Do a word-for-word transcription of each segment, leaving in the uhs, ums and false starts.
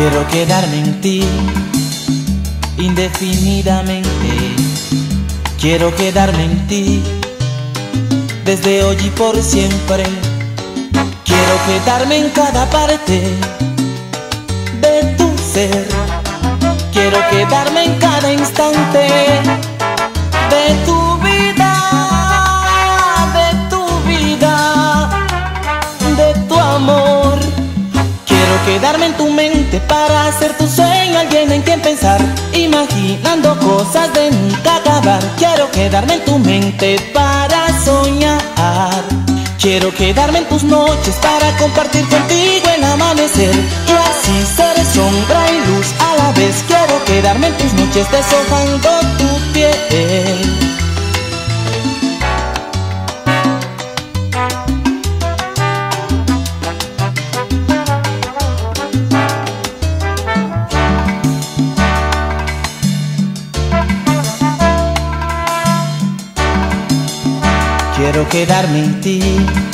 Quiero quedarme en ti indefinidamente. Quiero quedarme en ti desde hoy y por siempre. Quiero quedarme en cada parte de tu ser. Quiero quedarme en cada instante de tu vida, de tu vida, de tu amor. Quiero quedarme en tu mente para hacer tu sueño alguien en quien pensar, imaginando cosas de nunca acabar. Quiero quedarme en tu mente para soñar. Quiero quedarme en tus noches para compartir contigo el amanecer y así ser sombra y luz a la vez. Quiero quedarme en tus noches deshojando tu piel. Quiero quedarme en ti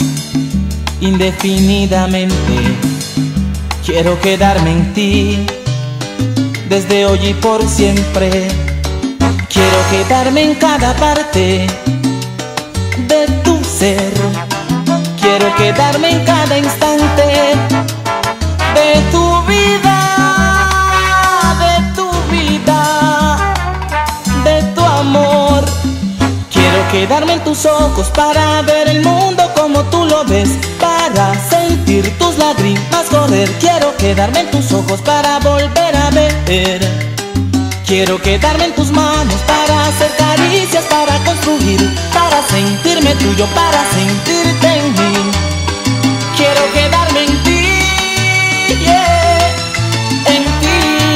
indefinidamente. Quiero quedarme en ti desde hoy y por siempre. Quiero quedarme en cada parte de tu ser. Quiero quedarme en cada instante de tu vida, de tu vida, de tu amor. Quiero quedarme en tus ojos para ver el mundo como tú lo ves, para sentir tus lágrimas correr. Quiero quedarme en tus ojos para volver a ver. Quiero quedarme en tus manos para hacer caricias, para construir, para sentirme tuyo, para sentirte en mí. Quiero quedarme en ti, yeah, en ti.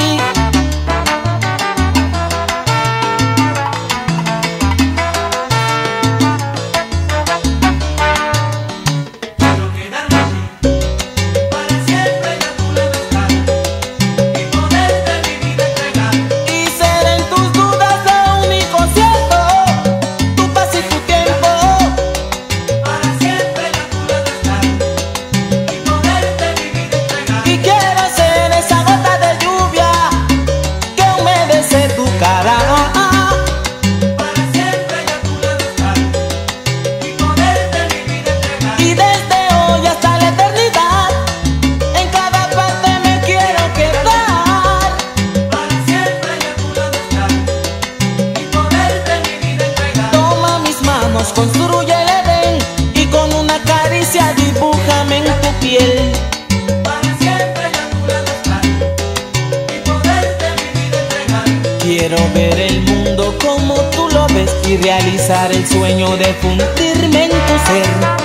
Construye el Edén y con una caricia dibújame en tu piel. Para siempre a tu lado estar y poderte mi vida entregar. Quiero ver el mundo como tú lo ves y realizar el sueño de fundirme en tu ser.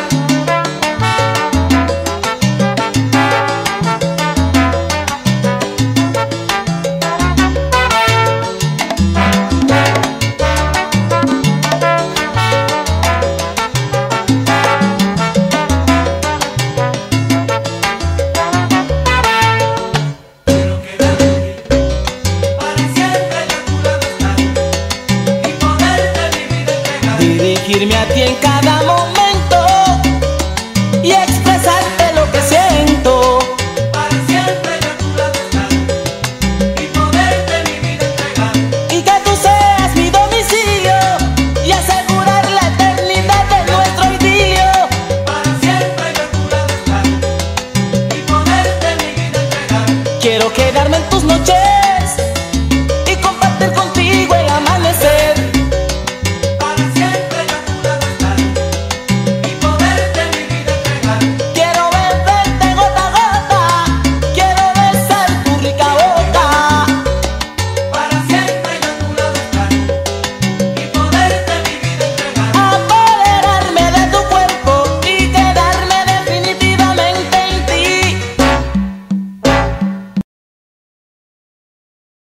Dirigirme a ti en cada momento y expresar